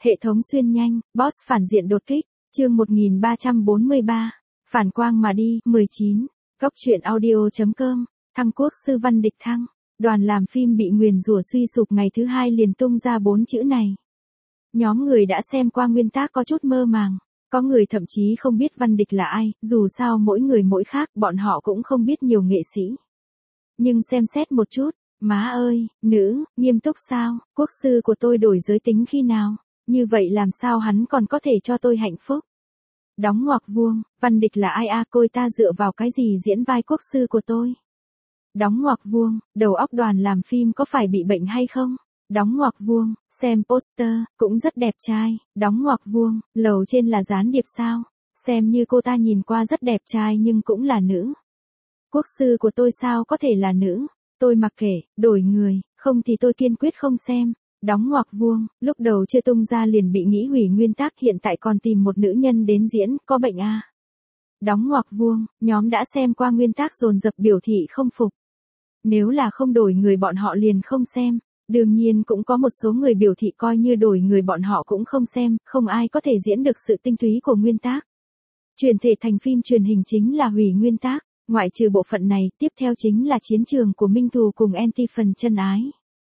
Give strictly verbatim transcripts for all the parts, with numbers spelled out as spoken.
Hệ thống xuyên nhanh, boss phản diện đột kích, chương một nghìn ba trăm bốn mươi ba, phản quang mà đi, mười chín, góc truyện audio.com, Thăng Quốc sư Văn Địch thăng, đoàn làm phim bị nguyền rủa suy sụp ngày thứ hai liền tung ra bốn chữ này. Nhóm người đã xem qua nguyên tác có chút mơ màng, có người thậm chí không biết Văn Địch là ai, dù sao mỗi người mỗi khác, bọn họ cũng không biết nhiều nghệ sĩ. Nhưng xem xét một chút, má ơi, nữ, nghiêm túc sao, quốc sư của tôi đổi giới tính khi nào, như vậy làm sao hắn còn có thể cho tôi hạnh phúc. Đóng ngoặc vuông, Văn Địch là ai a, côi ta dựa vào cái gì diễn vai quốc sư của tôi. Đóng ngoặc vuông, đầu óc đoàn làm phim có phải bị bệnh hay không? Đóng ngoặc vuông, xem poster, cũng rất đẹp trai, đóng ngoặc vuông, lầu trên là gián điệp sao? Xem như cô ta nhìn qua rất đẹp trai nhưng cũng là nữ. Quốc sư của tôi sao có thể là nữ? Tôi mặc kệ, đổi người, không thì tôi kiên quyết không xem. Đóng ngoặc vuông, lúc đầu chưa tung ra liền bị nghĩ hủy nguyên tác, hiện tại còn tìm một nữ nhân đến diễn, có bệnh à? Đóng ngoặc vuông, nhóm đã xem qua nguyên tác dồn dập biểu thị không phục. Nếu là không đổi người bọn họ liền không xem. Đương nhiên cũng có một số người biểu thị coi như đổi người bọn họ cũng không xem, không ai có thể diễn được sự tinh túy của nguyên tác. Chuyển thể thành phim truyền hình chính là hủy nguyên tác, ngoại trừ bộ phận này, tiếp theo chính là chiến trường của Minh Thù cùng Anti phần chân ái.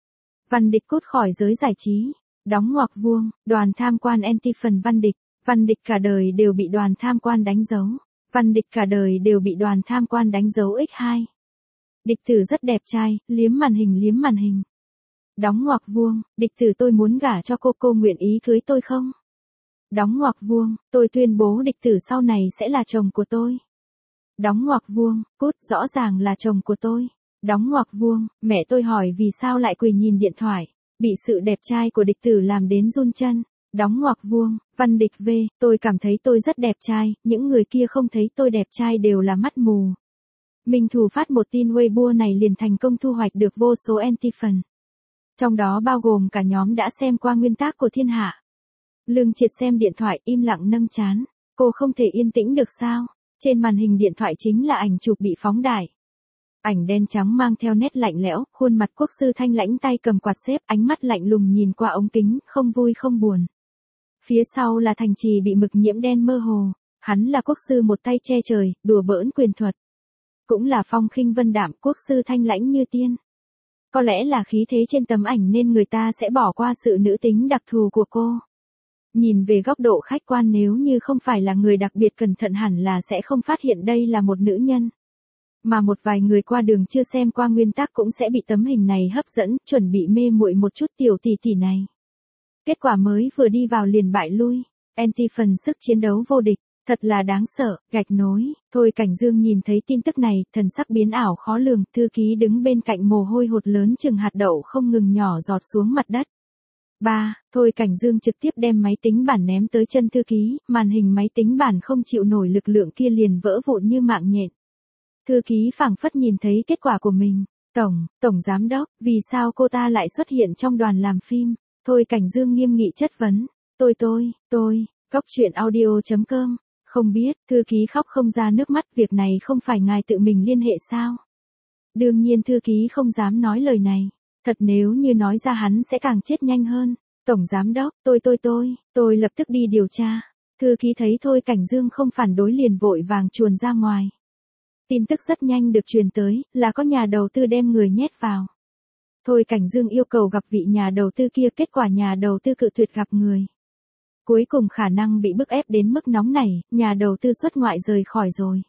Văn Địch cút khỏi giới giải trí, đóng ngoặc vuông, đoàn tham quan Anti phần Văn Địch, Văn Địch cả đời đều bị đoàn tham quan đánh dấu, Văn Địch cả đời đều bị đoàn tham quan đánh dấu nhân hai. Địch tử rất đẹp trai, liếm màn hình liếm màn hình. Đóng ngoặc vuông, địch tử tôi muốn gả cho cô, cô nguyện ý cưới tôi không? Đóng ngoặc vuông, tôi tuyên bố địch tử sau này sẽ là chồng của tôi. Đóng ngoặc vuông, cút, rõ ràng là chồng của tôi. Đóng ngoặc vuông, mẹ tôi hỏi vì sao lại quỳ nhìn điện thoại, bị sự đẹp trai của địch tử làm đến run chân. Đóng ngoặc vuông, Văn Địch V, tôi cảm thấy tôi rất đẹp trai, những người kia không thấy tôi đẹp trai đều là mắt mù. Minh Thù phát một tin Weibo này liền thành công thu hoạch được vô số anti phần. Trong đó bao gồm cả nhóm đã xem qua nguyên tác của thiên hạ. Lương Triệt xem điện thoại im lặng nâng trán, cô không thể yên tĩnh được sao? Trên màn hình điện thoại chính là ảnh chụp bị phóng đại. Ảnh đen trắng mang theo nét lạnh lẽo, khuôn mặt quốc sư thanh lãnh tay cầm quạt xếp, ánh mắt lạnh lùng nhìn qua ống kính, không vui không buồn. Phía sau là thành trì bị mực nhiễm đen mơ hồ, hắn là quốc sư một tay che trời, đùa bỡn quyền thuật. Cũng là phong khinh vân đạm, quốc sư thanh lãnh như tiên. Có lẽ là khí thế trên tấm ảnh nên người ta sẽ bỏ qua sự nữ tính đặc thù của cô. Nhìn về góc độ khách quan, nếu như không phải là người đặc biệt cẩn thận hẳn là sẽ không phát hiện đây là một nữ nhân. Mà một vài người qua đường chưa xem qua nguyên tác cũng sẽ bị tấm hình này hấp dẫn, chuẩn bị mê muội một chút tiểu tỷ tỷ này. Kết quả mới vừa đi vào liền bại lui, Anti phần sức chiến đấu vô địch. Thật là đáng sợ, gạch nối, Thôi Cảnh Dương nhìn thấy tin tức này, thần sắc biến ảo khó lường, thư ký đứng bên cạnh mồ hôi hột lớn chừng hạt đậu không ngừng nhỏ giọt xuống mặt đất. ba. Thôi Cảnh Dương trực tiếp đem máy tính bảng ném tới chân thư ký, màn hình máy tính bảng không chịu nổi lực lượng kia liền vỡ vụn như mạng nhện. Thư ký phảng phất nhìn thấy kết quả của mình, Tổng, Tổng Giám Đốc, vì sao cô ta lại xuất hiện trong đoàn làm phim? Thôi Cảnh Dương nghiêm nghị chất vấn, tôi tôi, tôi, góc truyện audio.com. Không biết, thư ký khóc không ra nước mắt, việc này không phải ngài tự mình liên hệ sao? Đương nhiên thư ký không dám nói lời này, thật nếu như nói ra hắn sẽ càng chết nhanh hơn. Tổng Giám Đốc, tôi tôi tôi, tôi lập tức đi điều tra. Thư ký thấy Thôi Cảnh Dương không phản đối liền vội vàng chuồn ra ngoài. Tin tức rất nhanh được truyền tới, là có nhà đầu tư đem người nhét vào. Thôi Cảnh Dương yêu cầu gặp vị nhà đầu tư kia, kết quả nhà đầu tư cự tuyệt gặp người. Cuối cùng khả năng bị bức ép đến mức nóng này, nhà đầu tư xuất ngoại rời khỏi rồi.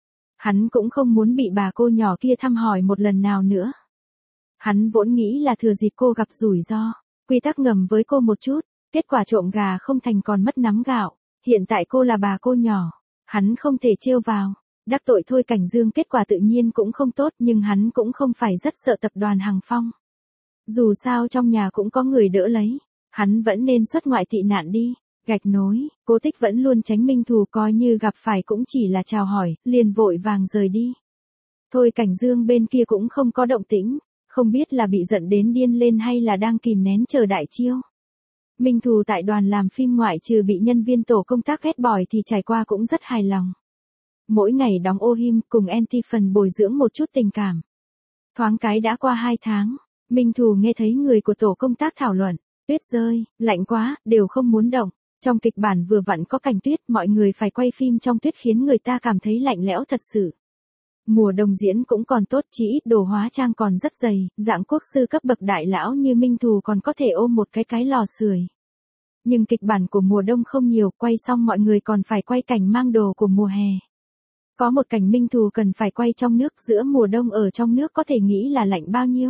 Hắn cũng không muốn bị bà cô nhỏ kia thăm hỏi một lần nào nữa. Hắn vốn nghĩ là thừa dịp cô gặp rủi ro, quy tắc ngầm với cô một chút, kết quả trộm gà không thành còn mất nắm gạo, hiện tại cô là bà cô nhỏ, hắn không thể trêu vào, đắc tội Thôi Cảnh Dương, kết quả tự nhiên cũng không tốt, nhưng hắn cũng không phải rất sợ tập đoàn Hằng Phong. Dù sao trong nhà cũng có người đỡ lấy, hắn vẫn nên xuất ngoại tị nạn đi. Gạch nối, Cố Tích vẫn luôn tránh Minh Thù, coi như gặp phải cũng chỉ là chào hỏi, liền vội vàng rời đi. Thôi Cảnh Dương bên kia cũng không có động tĩnh, không biết là bị giận đến điên lên hay là đang kìm nén chờ đại chiêu. Minh Thù tại đoàn làm phim ngoại trừ bị nhân viên tổ công tác ghét bỏ thì trải qua cũng rất hài lòng. Mỗi ngày đóng ô him cùng Anti phần bồi dưỡng một chút tình cảm. Thoáng cái đã qua hai tháng, Minh Thù nghe thấy người của tổ công tác thảo luận. Tuyết rơi, lạnh quá, đều không muốn động. Trong kịch bản vừa vặn có cảnh tuyết, mọi người phải quay phim trong tuyết khiến người ta cảm thấy lạnh lẽo thật sự. Mùa đông diễn cũng còn tốt, chỉ ít đồ hóa trang còn rất dày, dạng quốc sư cấp bậc đại lão như Minh Thù còn có thể ôm một cái cái lò sưởi. Nhưng kịch bản của mùa đông không nhiều, quay xong mọi người còn phải quay cảnh mang đồ của mùa hè. Có một cảnh Minh Thù cần phải quay trong nước, giữa mùa đông ở trong nước có thể nghĩ là lạnh bao nhiêu.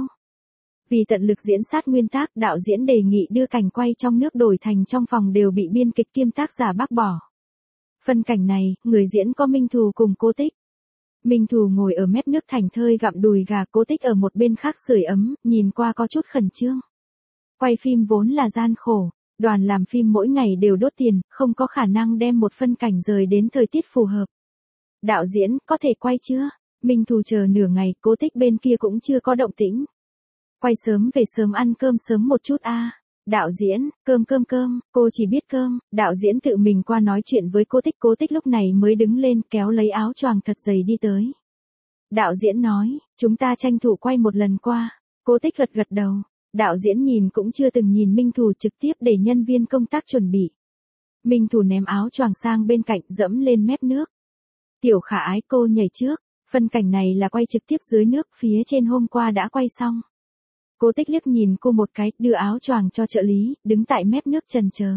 Vì tận lực diễn sát nguyên tác, đạo diễn đề nghị đưa cảnh quay trong nước đổi thành trong phòng đều bị biên kịch kiêm tác giả bác bỏ. Phân cảnh này, người diễn có Minh Thù cùng Cố Tích. Minh Thù ngồi ở mép nước thảnh thơi gặm đùi gà, Cố Tích ở một bên khác sưởi ấm, nhìn qua có chút khẩn trương. Quay phim vốn là gian khổ, đoàn làm phim mỗi ngày đều đốt tiền, không có khả năng đem một phân cảnh rời đến thời tiết phù hợp. Đạo diễn, có thể quay chưa? Minh Thù chờ nửa ngày, Cố Tích bên kia cũng chưa có động tĩnh. Quay sớm về sớm ăn cơm sớm một chút a. À. Đạo diễn, cơm cơm cơm, cô chỉ biết cơm. Đạo diễn tự mình qua nói chuyện với Cố Tích, Cố Tích lúc này mới đứng lên kéo lấy áo choàng thật dày đi tới. Đạo diễn nói, chúng ta tranh thủ quay một lần qua. Cố Tích gật gật đầu. Đạo diễn nhìn cũng chưa từng nhìn Minh Thù, trực tiếp để nhân viên công tác chuẩn bị. Minh Thù ném áo choàng sang bên cạnh, dẫm lên mép nước. Tiểu Khả Ái, cô nhảy trước. Phân cảnh này là quay trực tiếp dưới nước, phía trên hôm qua đã quay xong. Cố Tích liếc nhìn cô một cái, đưa áo choàng cho trợ lý, đứng tại mép nước chần chờ.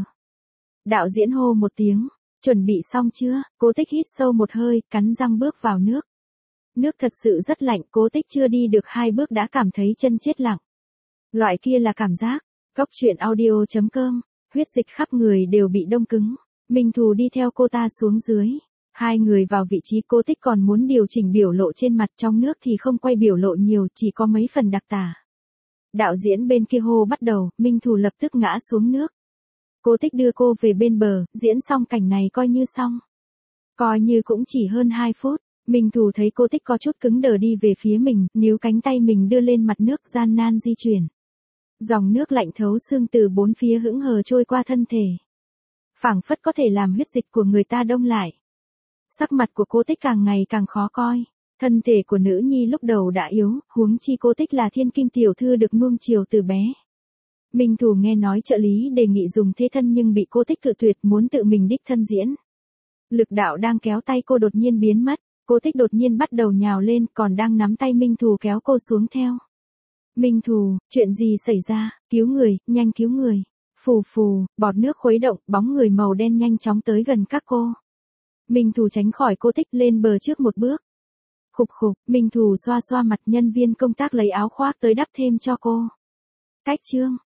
Đạo diễn hô một tiếng, chuẩn bị xong chưa? Cố Tích hít sâu một hơi, cắn răng bước vào nước. Nước thật sự rất lạnh, Cố Tích chưa đi được hai bước đã cảm thấy chân chết lặng. Loại kia là cảm giác. Góc truyện audio chấm com, huyết dịch khắp người đều bị đông cứng. Minh Thù đi theo cô ta xuống dưới. Hai người vào vị trí, Cố Tích còn muốn điều chỉnh biểu lộ trên mặt, trong nước thì không quay biểu lộ nhiều, chỉ có mấy phần đặc tả. Đạo diễn bên kia hô bắt đầu, Minh Thù lập tức ngã xuống nước. Cố Tích đưa cô về bên bờ, diễn xong cảnh này coi như xong. Coi như cũng chỉ hơn hai phút, Minh Thù thấy Cố Tích có chút cứng đờ đi về phía mình, níu cánh tay mình đưa lên mặt nước gian nan di chuyển. Dòng nước lạnh thấu xương từ bốn phía hững hờ trôi qua thân thể. Phảng phất có thể làm huyết dịch của người ta đông lại. Sắc mặt của Cố Tích càng ngày càng khó coi. Thân thể của nữ nhi lúc đầu đã yếu, huống chi Cố Tích là thiên kim tiểu thư được nuông chiều từ bé. Minh Thù nghe nói trợ lý đề nghị dùng thế thân nhưng bị Cố Tích cự tuyệt, muốn tự mình đích thân diễn. Lực đạo đang kéo tay cô đột nhiên biến mất, Cố Tích đột nhiên bắt đầu nhào lên, còn đang nắm tay Minh Thù kéo cô xuống theo. Minh Thù, chuyện gì xảy ra? Cứu người, nhanh cứu người. Phù phù, bọt nước khuấy động, bóng người màu đen nhanh chóng tới gần các cô. Minh Thù tránh khỏi Cố Tích, lên bờ trước một bước. Khục khục, Minh Thù xoa xoa mặt, nhân viên công tác lấy áo khoác tới đắp thêm cho cô. Cách chương.